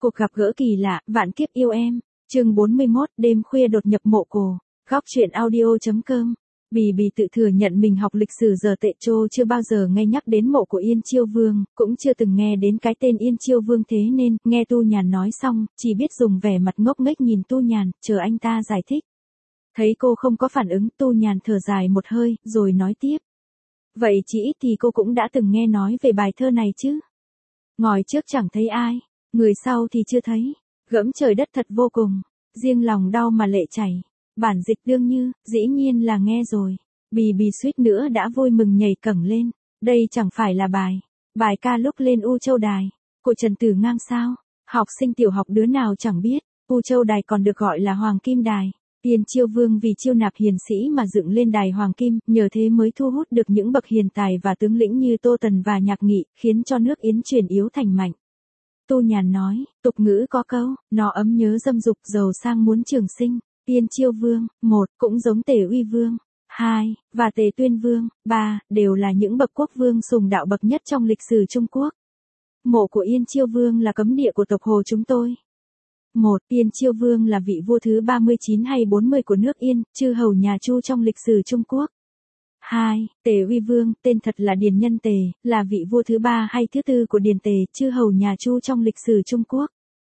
Cuộc gặp gỡ kỳ lạ, vạn kiếp yêu em. Chương 41, đêm khuya đột nhập mộ cổ. Góc truyện audio.com. Bì tự thừa nhận mình học lịch sử giờ tệ trô chưa bao giờ nghe nhắc đến mộ của Yên Chiêu Vương, cũng chưa từng nghe đến cái tên Yên Chiêu Vương, thế nên, nghe Tu Nhàn nói xong, chỉ biết dùng vẻ mặt ngốc nghếch nhìn Tu Nhàn, chờ anh ta giải thích. Thấy cô không có phản ứng, Tu Nhàn thở dài một hơi, rồi nói tiếp. Vậy chỉ ít thì cô cũng đã từng nghe nói về bài thơ này chứ. Ngòi trước chẳng thấy ai, người sau thì chưa thấy, gẫm trời đất thật vô cùng, riêng lòng đau mà lệ chảy. Bản dịch đương như, dĩ nhiên là nghe rồi. Bì suýt nữa đã vui mừng nhảy cẫng lên. Đây chẳng phải là bài ca lúc lên U Châu Đài của Trần Tử Ngang sao? Học sinh tiểu học đứa nào chẳng biết, U Châu Đài còn được gọi là Hoàng Kim Đài. Yên Chiêu Vương vì chiêu nạp hiền sĩ mà dựng lên đài Hoàng Kim, nhờ thế mới thu hút được những bậc hiền tài và tướng lĩnh như Tô Tần và Nhạc Nghị, khiến cho nước Yến chuyển yếu thành mạnh. Tu Nhàn nói, tục ngữ có câu, nó ấm nhớ dâm dục, giàu sang muốn trường sinh. Yên Chiêu Vương, 1, cũng giống Tề Uy Vương, 2, và Tề Tuyên Vương, 3, đều là những bậc quốc vương sùng đạo bậc nhất trong lịch sử Trung Quốc. Mộ của Yên Chiêu Vương là cấm địa của tộc Hồ chúng tôi. 1. Yên Chiêu Vương là vị vua thứ 39 hay 40 của nước Yên, chư hầu nhà Chu trong lịch sử Trung Quốc. 2. Tề Uy Vương, tên thật là Điền Nhân Tề, là vị vua thứ 3 hay thứ 4 của Điền Tề, chư hầu nhà Chu trong lịch sử Trung Quốc.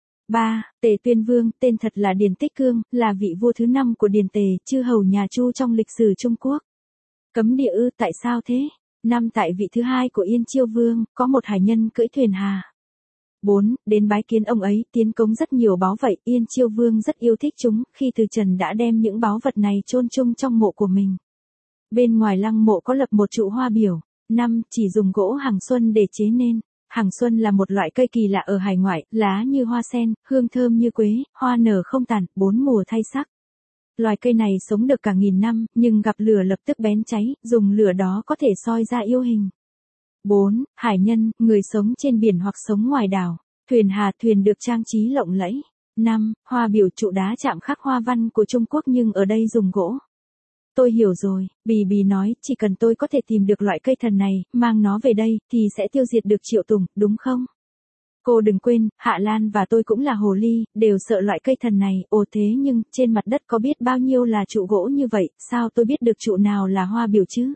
3. Tề Tuyên Vương, tên thật là Điền Tích Cương, là vị vua thứ 5 của Điền Tề, chư hầu nhà Chu trong lịch sử Trung Quốc. Cấm địa ư, tại sao thế? 5. Tại vị thứ 2 của Yên Chiêu Vương, có một hải nhân cưỡi thuyền hà. 4. Đến bái kiến ông ấy, tiến cống rất nhiều báu vậy, Yên Chiêu Vương rất yêu thích chúng, khi từ trần đã đem những báu vật này chôn chung trong mộ của mình. Bên ngoài lăng mộ có lập một trụ hoa biểu. 5. Chỉ dùng gỗ hàng xuân để chế nên. Hàng xuân là một loại cây kỳ lạ ở hải ngoại, lá như hoa sen, hương thơm như quế, hoa nở không tàn, 4 mùa thay sắc. Loài cây này sống được cả nghìn năm, nhưng gặp lửa lập tức bén cháy, dùng lửa đó có thể soi ra yêu hình. 4. Hải nhân, người sống trên biển hoặc sống ngoài đảo. Thuyền hà, thuyền được trang trí lộng lẫy. 5. Hoa biểu, trụ đá chạm khắc hoa văn của Trung Quốc nhưng ở đây dùng gỗ. Tôi hiểu rồi, Bì nói, chỉ cần tôi có thể tìm được loại cây thần này, mang nó về đây, thì sẽ tiêu diệt được Triệu Tùng, đúng không? Cô đừng quên, Hạ Lan và tôi cũng là hồ ly, đều sợ loại cây thần này, ồ thế nhưng, trên mặt đất có biết bao nhiêu là trụ gỗ như vậy, sao tôi biết được trụ nào là hoa biểu chứ?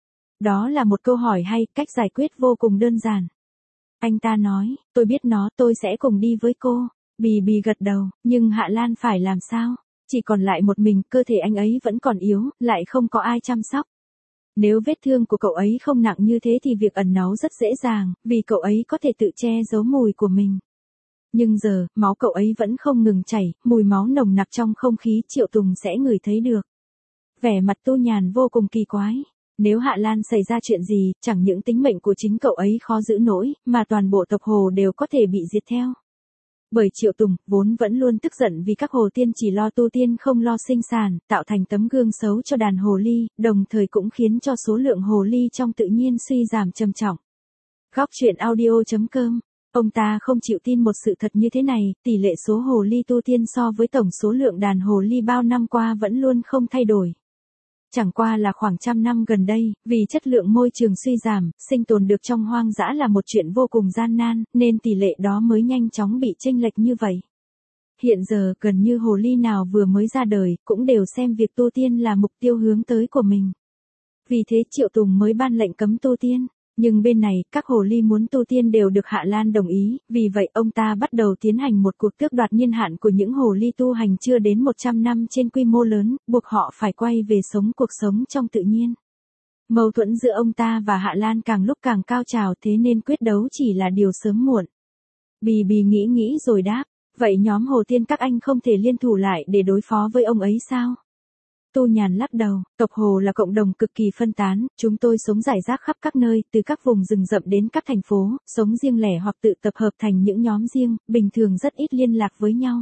Đó là một câu hỏi hay, cách giải quyết vô cùng đơn giản. Anh ta nói, tôi biết nó, tôi sẽ cùng đi với cô. Bì gật đầu, nhưng Hạ Lan phải làm sao? Chỉ còn lại một mình, cơ thể anh ấy vẫn còn yếu, lại không có ai chăm sóc. Nếu vết thương của cậu ấy không nặng như thế thì việc ẩn náu rất dễ dàng, vì cậu ấy có thể tự che giấu mùi của mình. Nhưng giờ, máu cậu ấy vẫn không ngừng chảy, mùi máu nồng nặc trong không khí, Triệu Tùng sẽ ngửi thấy được. Vẻ mặt Tu Nhàn vô cùng kỳ quái. Nếu Hạ Lan xảy ra chuyện gì, chẳng những tính mệnh của chính cậu ấy khó giữ nổi, mà toàn bộ tộc Hồ đều có thể bị diệt theo. Bởi Triệu Tùng, vốn vẫn luôn tức giận vì các hồ tiên chỉ lo tu tiên không lo sinh sản, tạo thành tấm gương xấu cho đàn hồ ly, đồng thời cũng khiến cho số lượng hồ ly trong tự nhiên suy giảm trầm trọng. Góc truyện audio.com. Ông ta không chịu tin một sự thật như thế này, tỷ lệ số hồ ly tu tiên so với tổng số lượng đàn hồ ly bao năm qua vẫn luôn không thay đổi. Chẳng qua là khoảng trăm năm gần đây, vì chất lượng môi trường suy giảm, sinh tồn được trong hoang dã là một chuyện vô cùng gian nan, nên tỷ lệ đó mới nhanh chóng bị chênh lệch như vậy. Hiện giờ, gần như hồ ly nào vừa mới ra đời, cũng đều xem việc tu tiên là mục tiêu hướng tới của mình. Vì thế Triệu Tùng mới ban lệnh cấm tu tiên. Nhưng bên này, các hồ ly muốn tu tiên đều được Hạ Lan đồng ý, vì vậy ông ta bắt đầu tiến hành một cuộc tước đoạt niên hạn của những hồ ly tu hành chưa đến 100 năm trên quy mô lớn, buộc họ phải quay về sống cuộc sống trong tự nhiên. Mâu thuẫn giữa ông ta và Hạ Lan càng lúc càng cao trào, thế nên quyết đấu chỉ là điều sớm muộn. Bì nghĩ rồi đáp, vậy nhóm hồ tiên các anh không thể liên thủ lại để đối phó với ông ấy sao? Tu Nhàn lắc đầu, tộc Hồ là cộng đồng cực kỳ phân tán, chúng tôi sống rải rác khắp các nơi, từ các vùng rừng rậm đến các thành phố, sống riêng lẻ hoặc tự tập hợp thành những nhóm riêng, bình thường rất ít liên lạc với nhau.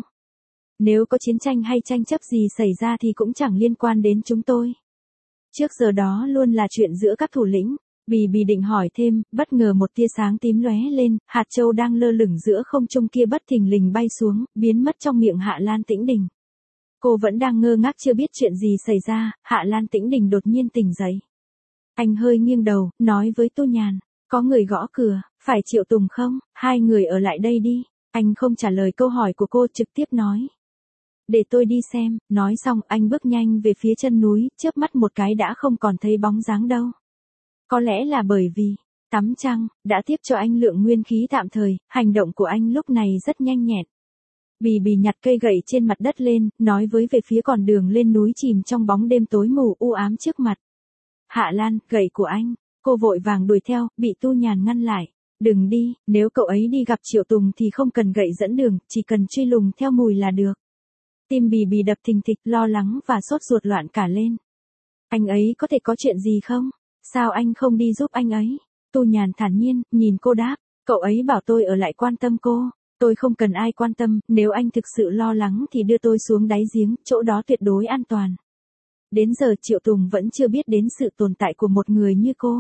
Nếu có chiến tranh hay tranh chấp gì xảy ra thì cũng chẳng liên quan đến chúng tôi. Trước giờ đó luôn là chuyện giữa các thủ lĩnh. Bì định hỏi thêm, bất ngờ một tia sáng tím lóe lên, hạt châu đang lơ lửng giữa không trung kia bất thình lình bay xuống, biến mất trong miệng Hạ Lan Tĩnh Đình. Cô vẫn đang ngơ ngác chưa biết chuyện gì xảy ra, Hạ Lan Tĩnh Đình đột nhiên tỉnh dậy. Anh hơi nghiêng đầu, nói với Tu Nhàn, có người gõ cửa, phải Triệu Tùng không, hai người ở lại đây đi. Anh không trả lời câu hỏi của cô, trực tiếp nói. Để tôi đi xem, nói xong anh bước nhanh về phía chân núi, chớp mắt một cái đã không còn thấy bóng dáng đâu. Có lẽ là bởi vì, tắm trăng, đã tiếp cho anh lượng nguyên khí tạm thời, hành động của anh lúc này rất nhanh nhẹn. Bì bì nhặt cây gậy trên mặt đất lên, nói với về phía con đường lên núi chìm trong bóng đêm tối mù u ám trước mặt. Hạ Lan, gậy của anh. Cô vội vàng đuổi theo, bị Tu Nhàn ngăn lại. Đừng đi, nếu cậu ấy đi gặp Triệu Tùng thì không cần gậy dẫn đường, chỉ cần truy lùng theo mùi là được. Tim bì bì đập thình thịch, lo lắng và sốt ruột loạn cả lên. Anh ấy có thể có chuyện gì không? Sao anh không đi giúp anh ấy? Tu Nhàn thản nhiên, nhìn cô đáp. Cậu ấy bảo tôi ở lại quan tâm cô. Tôi không cần ai quan tâm, nếu anh thực sự lo lắng thì đưa tôi xuống đáy giếng, chỗ đó tuyệt đối an toàn. Đến giờ Triệu Tùng vẫn chưa biết đến sự tồn tại của một người như cô.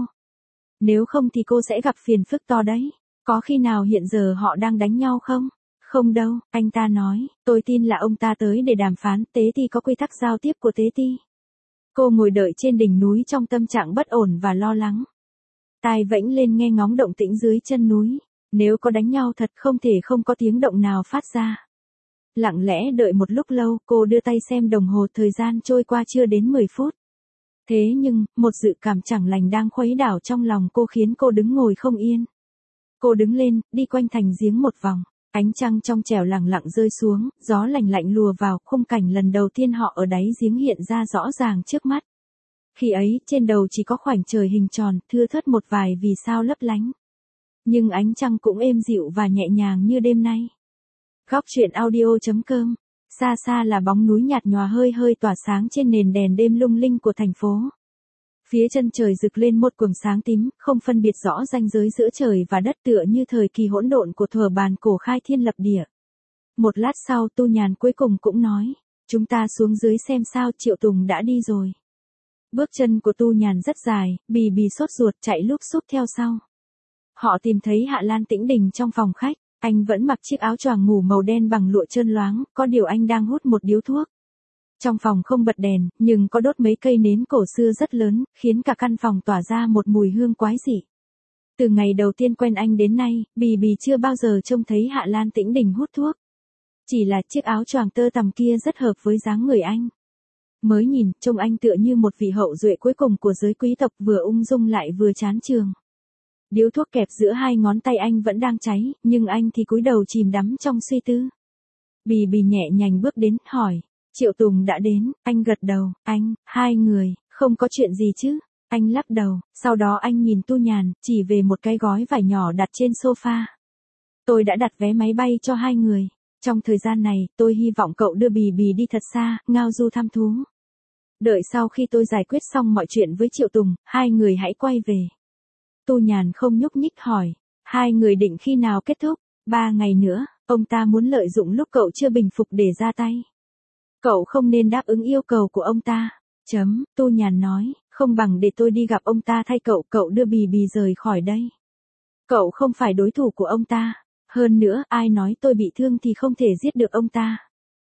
Nếu không thì cô sẽ gặp phiền phức to đấy. Có khi nào hiện giờ họ đang đánh nhau không? Không đâu, anh ta nói, tôi tin là ông ta tới để đàm phán, Tế Ti có quy tắc giao tiếp của Tế Ti. Cô ngồi đợi trên đỉnh núi trong tâm trạng bất ổn và lo lắng. Tai vẫy lên nghe ngóng động tĩnh dưới chân núi. Nếu có đánh nhau thật không thể không có tiếng động nào phát ra. Lặng lẽ đợi một lúc lâu, cô đưa tay xem đồng hồ, thời gian trôi qua chưa đến 10 phút. Thế nhưng, một dự cảm chẳng lành đang khuấy đảo trong lòng cô khiến cô đứng ngồi không yên. Cô đứng lên, đi quanh thành giếng một vòng. Ánh trăng trong trẻo lẳng lặng rơi xuống, gió lạnh lạnh lùa vào, khung cảnh lần đầu tiên họ ở đáy giếng hiện ra rõ ràng trước mắt. Khi ấy, trên đầu chỉ có khoảnh trời hình tròn, thưa thớt một vài vì sao lấp lánh. Nhưng ánh trăng cũng êm dịu và nhẹ nhàng như đêm nay. Góc truyện audio.com. Xa xa là bóng núi nhạt nhòa hơi hơi tỏa sáng trên nền đèn đêm lung linh của thành phố. Phía chân trời rực lên một quầng sáng tím, không phân biệt rõ ranh giới giữa trời và đất, tựa như thời kỳ hỗn độn của thuở bàn cổ khai thiên lập địa. Một lát sau Tu Nhàn cuối cùng cũng nói, chúng ta xuống dưới xem sao, Triệu Tùng đã đi rồi. Bước chân của Tu Nhàn rất dài, bì bì sốt ruột chạy lúp xúp theo sau. Họ tìm thấy Hạ Lan Tĩnh Đình trong phòng khách, anh vẫn mặc chiếc áo choàng ngủ màu đen bằng lụa trơn loáng, có điều anh đang hút một điếu thuốc. Trong phòng không bật đèn, nhưng có đốt mấy cây nến cổ xưa rất lớn, khiến cả căn phòng tỏa ra một mùi hương quái dị. Từ ngày đầu tiên quen anh đến nay, bì bì chưa bao giờ trông thấy Hạ Lan Tĩnh Đình hút thuốc. Chỉ là chiếc áo choàng tơ tằm kia rất hợp với dáng người anh. Mới nhìn, trông anh tựa như một vị hậu duệ cuối cùng của giới quý tộc, vừa ung dung lại vừa chán chường. Điếu thuốc kẹp giữa hai ngón tay anh vẫn đang cháy, nhưng anh thì cúi đầu chìm đắm trong suy tư. Bì bì nhẹ nhàng bước đến, hỏi, Triệu Tùng đã đến, anh gật đầu, anh, hai người, không có chuyện gì chứ? Anh lắc đầu, sau đó anh nhìn Tu Nhàn, chỉ về một cái gói vải nhỏ đặt trên sofa. Tôi đã đặt vé máy bay cho hai người. Trong thời gian này, tôi hy vọng cậu đưa bì bì đi thật xa, ngao du thăm thú. Đợi sau khi tôi giải quyết xong mọi chuyện với Triệu Tùng, hai người hãy quay về. Tu Nhàn không nhúc nhích hỏi, hai người định khi nào kết thúc? 3 ngày nữa, ông ta muốn lợi dụng lúc cậu chưa bình phục để ra tay. Cậu không nên đáp ứng yêu cầu của ông ta. Tu Nhàn nói, không bằng để tôi đi gặp ông ta thay cậu, cậu đưa bì bì rời khỏi đây. Cậu không phải đối thủ của ông ta. Hơn nữa, ai nói tôi bị thương thì không thể giết được ông ta.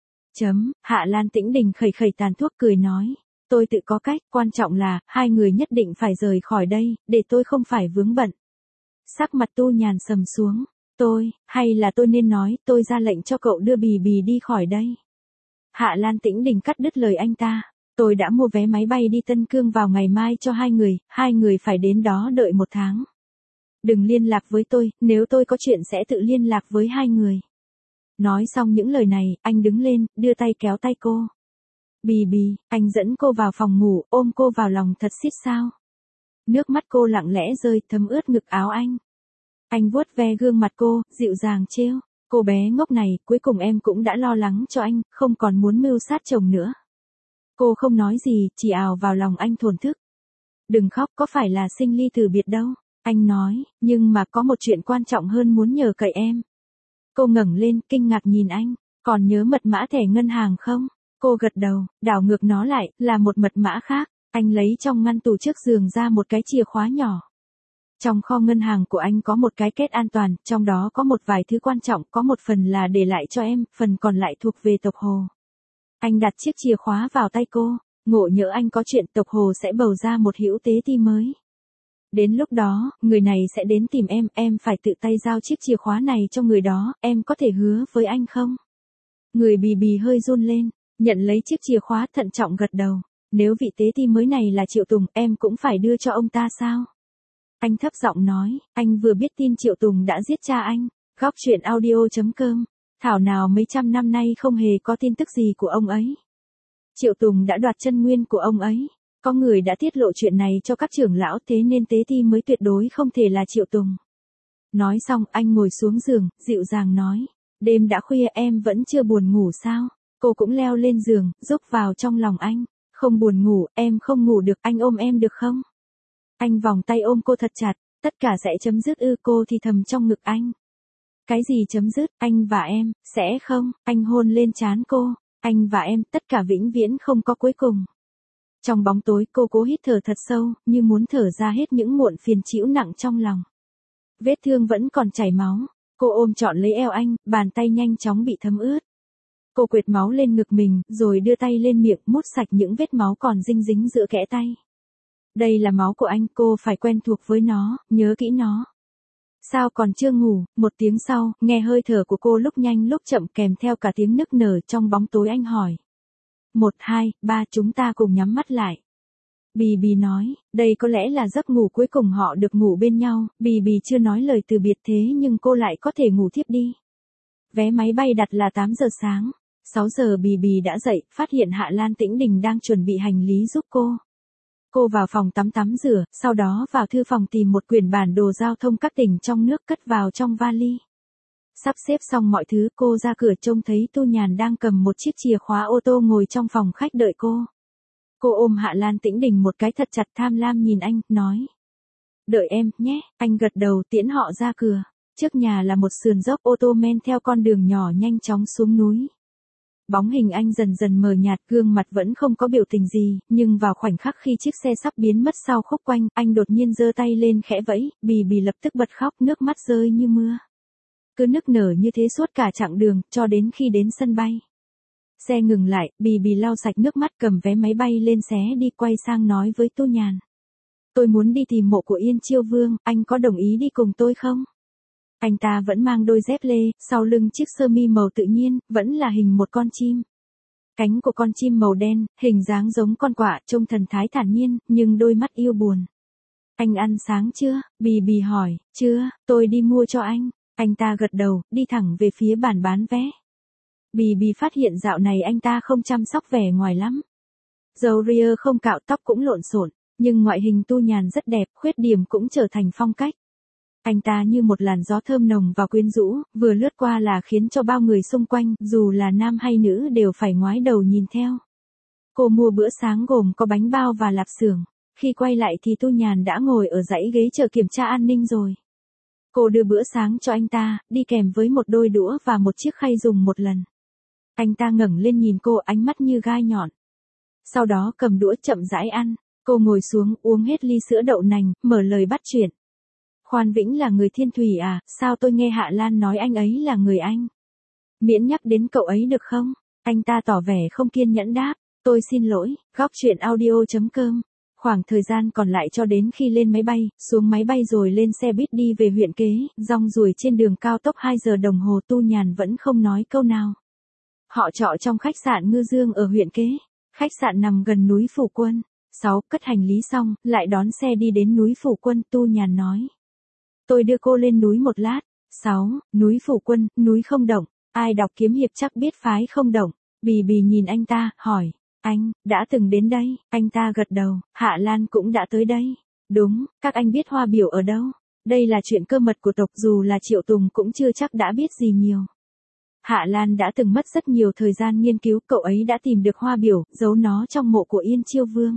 Hạ Lan Tĩnh Đình khẩy khẩy tàn thuốc cười nói, tôi tự có cách, quan trọng là, hai người nhất định phải rời khỏi đây, để tôi không phải vướng bận. Sắc mặt Tu Nhàn sầm xuống, hay là tôi nên nói, tôi ra lệnh cho cậu đưa bì bì đi khỏi đây. Hạ Lan Tĩnh Đình cắt đứt lời anh ta, tôi đã mua vé máy bay đi Tân Cương vào ngày mai cho hai người phải đến đó đợi 1 tháng. Đừng liên lạc với tôi, nếu tôi có chuyện sẽ tự liên lạc với hai người. Nói xong những lời này, anh đứng lên, đưa tay kéo tay cô. Bì bì, anh dẫn cô vào phòng ngủ, ôm cô vào lòng thật siết sao. Nước mắt cô lặng lẽ rơi, thấm ướt ngực áo anh. Anh vuốt ve gương mặt cô, dịu dàng trêu, cô bé ngốc này, cuối cùng em cũng đã lo lắng cho anh, không còn muốn mưu sát chồng nữa. Cô không nói gì, chỉ ào vào lòng anh thổn thức. Đừng khóc, có phải là sinh ly từ biệt đâu. Anh nói, nhưng mà có một chuyện quan trọng hơn muốn nhờ cậy em. Cô ngẩng lên, kinh ngạc nhìn anh, còn nhớ mật mã thẻ ngân hàng không? Cô gật đầu, đảo ngược nó lại, là một mật mã khác. Anh lấy trong ngăn tủ trước giường ra một cái chìa khóa nhỏ. Trong kho ngân hàng của anh có một cái kết an toàn, trong đó có một vài thứ quan trọng, có một phần là để lại cho em, phần còn lại thuộc về tộc Hồ. Anh đặt chiếc chìa khóa vào tay cô, ngộ nhỡ anh có chuyện, tộc Hồ sẽ bầu ra một hữu tế ti mới. Đến lúc đó, người này sẽ đến tìm em phải tự tay giao chiếc chìa khóa này cho người đó, em có thể hứa với anh không? Người Bì Bì hơi run lên, nhận lấy chiếc chìa khóa thận trọng gật đầu. Nếu vị tế ti mới này là Triệu Tùng, em cũng phải đưa cho ông ta sao? Anh thấp giọng nói, anh vừa biết tin Triệu Tùng đã giết cha anh. Góc truyện audio.com, thảo nào mấy trăm năm nay không hề có tin tức gì của ông ấy. Triệu Tùng đã đoạt chân nguyên của ông ấy. Có người đã tiết lộ chuyện này cho các trưởng lão, thế nên tế ti mới tuyệt đối không thể là Triệu Tùng. Nói xong anh ngồi xuống giường, dịu dàng nói. Đêm đã khuya em vẫn chưa buồn ngủ sao? Cô cũng leo lên giường, rúc vào trong lòng anh. Không buồn ngủ, em không ngủ được, anh ôm em được không? Anh vòng tay ôm cô thật chặt, tất cả sẽ chấm dứt ư? Cô thì thầm trong ngực anh. Cái gì chấm dứt, anh và em, sẽ không? Anh hôn lên trán cô. Anh và em, tất cả vĩnh viễn không có cuối cùng. Trong bóng tối cô cố hít thở thật sâu, như muốn thở ra hết những muộn phiền trĩu nặng trong lòng. Vết thương vẫn còn chảy máu. Cô ôm trọn lấy eo anh, bàn tay nhanh chóng bị thấm ướt. Cô quệt máu lên ngực mình, rồi đưa tay lên miệng mút sạch những vết máu còn dinh dính giữa kẽ tay. Đây là máu của anh, cô phải quen thuộc với nó, nhớ kỹ nó. Sao còn chưa ngủ? Một tiếng sau, nghe hơi thở của cô lúc nhanh lúc chậm kèm theo cả tiếng nức nở trong bóng tối. Anh hỏi. 1, 2, 3 chúng ta cùng nhắm mắt lại. Bì Bì nói, đây có lẽ là giấc ngủ cuối cùng họ được ngủ bên nhau. Bì Bì chưa nói lời từ biệt thế nhưng cô lại có thể ngủ thiếp đi. Vé máy bay đặt là 8 giờ sáng. 6 giờ Bì Bì đã dậy, phát hiện Hạ Lan Tĩnh Đình đang chuẩn bị hành lý giúp cô. Cô vào phòng tắm rửa, sau đó vào thư phòng tìm một quyển bản đồ giao thông các tỉnh trong nước cất vào trong vali. Sắp xếp xong mọi thứ, cô ra cửa trông thấy Tu Nhàn đang cầm một chiếc chìa khóa ô tô ngồi trong phòng khách đợi cô. Cô ôm Hạ Lan Tĩnh Đình một cái thật chặt, tham lam nhìn anh, nói. Đợi em, nhé. Anh gật đầu tiễn họ ra cửa. Trước nhà là một sườn dốc, ô tô men theo con đường nhỏ nhanh chóng xuống núi. Bóng hình anh dần dần mờ nhạt, gương mặt vẫn không có biểu tình gì, nhưng vào khoảnh khắc khi chiếc xe sắp biến mất sau khúc quanh, anh đột nhiên giơ tay lên khẽ vẫy, Bì Bì lập tức bật khóc, nước mắt rơi như mưa. Cứ nức nở như thế suốt cả chặng đường, cho đến khi đến sân bay. Xe ngừng lại, Bì Bì lau sạch nước mắt cầm vé máy bay lên xé đi, quay sang nói với Tu Nhàn. Tôi muốn đi tìm mộ của Yên Chiêu Vương, anh có đồng ý đi cùng tôi không? Anh ta vẫn mang đôi dép lê, sau lưng chiếc sơ mi màu tự nhiên, vẫn là hình một con chim. Cánh của con chim màu đen, hình dáng giống con quạ, trông thần thái thản nhiên, nhưng đôi mắt yêu buồn. Anh ăn sáng chưa? Bì Bì hỏi. Chưa, tôi đi mua cho anh. Anh ta gật đầu, đi thẳng về phía bàn bán vé. Bì Bì phát hiện dạo này anh ta không chăm sóc vẻ ngoài lắm. Râu ria không cạo, tóc cũng lộn xộn, nhưng ngoại hình Tu Nhàn rất đẹp, khuyết điểm cũng trở thành phong cách. Anh ta như một làn gió thơm nồng và quyến rũ, vừa lướt qua là khiến cho bao người xung quanh, dù là nam hay nữ đều phải ngoái đầu nhìn theo. Cô mua bữa sáng gồm có bánh bao và lạp xưởng. Khi quay lại thì Tu Nhàn đã ngồi ở dãy ghế chờ kiểm tra an ninh rồi. Cô đưa bữa sáng cho anh ta, đi kèm với một đôi đũa và một chiếc khay dùng một lần. Anh ta ngẩng lên nhìn cô, ánh mắt như gai nhọn. Sau đó cầm đũa chậm rãi ăn. Cô ngồi xuống uống hết ly sữa đậu nành, mở lời bắt chuyện. Khoan Vĩnh là người Thiên Thủy à, sao tôi nghe Hạ Lan nói anh ấy là người Anh? Miễn nhắc đến cậu ấy được không? Anh ta tỏ vẻ không kiên nhẫn đáp. Tôi xin lỗi. Góc truyện audio.com. Khoảng thời gian còn lại cho đến khi lên máy bay, xuống máy bay rồi lên xe buýt đi về huyện Kế, rong ruổi trên đường cao tốc 2 giờ đồng hồ. Tu Nhàn vẫn không nói câu nào. Họ trọ trong khách sạn Ngư Dương ở huyện Kế. Khách sạn nằm gần núi Phủ Quân. 6. Cất hành lý xong, lại đón xe đi đến núi Phủ Quân. Tu Nhàn nói. Tôi đưa cô lên núi một lát. 6. Núi Phủ Quân, núi không động. Ai đọc kiếm hiệp chắc biết phái không động. Bì Bì nhìn anh ta, hỏi. Anh, đã từng đến đây? Anh ta gật đầu. Hạ Lan cũng đã tới đây. Đúng, các anh biết Hoa Biểu ở đâu? Đây là chuyện cơ mật của tộc, dù là Triệu Tùng cũng chưa chắc đã biết gì nhiều. Hạ Lan đã từng mất rất nhiều thời gian nghiên cứu, cậu ấy đã tìm được Hoa Biểu, giấu nó trong mộ của Yên Chiêu Vương.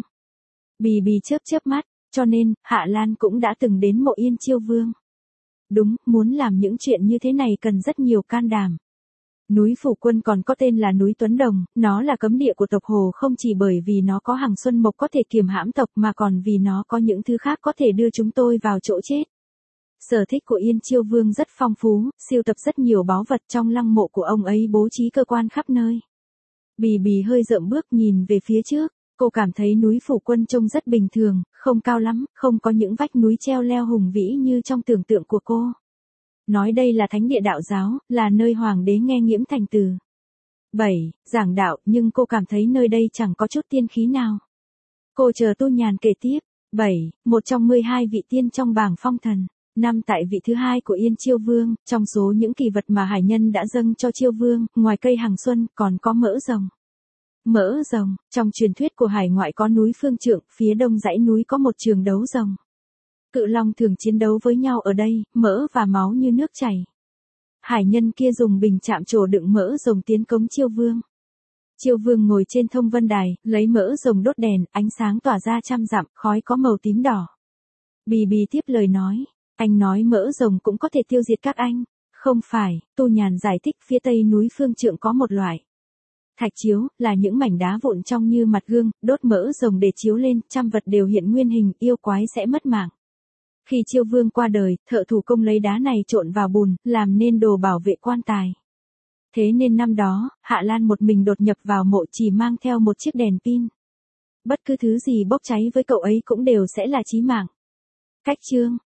Bì Bì chớp mắt, cho nên, Hạ Lan cũng đã từng đến mộ Yên Chiêu Vương. Đúng, muốn làm những chuyện như thế này cần rất nhiều can đảm. Núi Phủ Quân còn có tên là núi Tuấn Đồng, nó là cấm địa của tộc Hồ không chỉ bởi vì nó có hàng xuân mộc có thể kiềm hãm tộc mà còn vì nó có những thứ khác có thể đưa chúng tôi vào chỗ chết. Sở thích của Yên Chiêu Vương rất phong phú, sưu tập rất nhiều báu vật, trong lăng mộ của ông ấy bố trí cơ quan khắp nơi. Bì Bì hơi dậm bước nhìn về phía trước, Cô cảm thấy núi Phủ Quân trông rất bình thường, không cao lắm, không có những vách núi treo leo hùng vĩ như trong tưởng tượng của cô. Nói đây là thánh địa đạo giáo, là nơi hoàng đế nghe nghiễm thành từ. 7. Giảng đạo, nhưng cô cảm thấy nơi đây chẳng có chút tiên khí nào. Cô chờ Tu Nhàn kể tiếp. 7. Một trong 12 vị tiên trong bảng phong thần. 5. Tại vị thứ 2 của Yên Chiêu Vương, trong số những kỳ vật mà hải nhân đã dâng cho Chiêu Vương, ngoài cây hàng xuân, còn có mỡ rồng. Mỡ rồng, trong truyền thuyết của hải ngoại có núi Phương Trượng, phía đông dãy núi có một trường đấu rồng. Cự long thường chiến đấu với nhau ở đây, mỡ và máu như nước chảy. Hải nhân kia dùng bình chạm trổ đựng mỡ rồng tiến cống Chiêu Vương. Chiêu Vương ngồi trên thông vân đài, lấy mỡ rồng đốt đèn, ánh sáng tỏa ra trăm dặm, khói có màu tím đỏ. Bì bì tiếp lời nói, anh nói mỡ rồng cũng có thể tiêu diệt các anh. Không phải, Tu Nhàn giải thích, phía tây núi Phương Trượng có một loại thạch chiếu, là những mảnh đá vụn trong như mặt gương, đốt mỡ rồng để chiếu lên, trăm vật đều hiện nguyên hình, yêu quái sẽ mất mạng. Khi Chiêu Vương qua đời, thợ thủ công lấy đá này trộn vào bùn, làm nên đồ bảo vệ quan tài. Thế nên năm đó, Hạ Lan một mình đột nhập vào mộ chỉ mang theo một chiếc đèn pin. Bất cứ thứ gì bốc cháy với cậu ấy cũng đều sẽ là chí mạng. Cách chương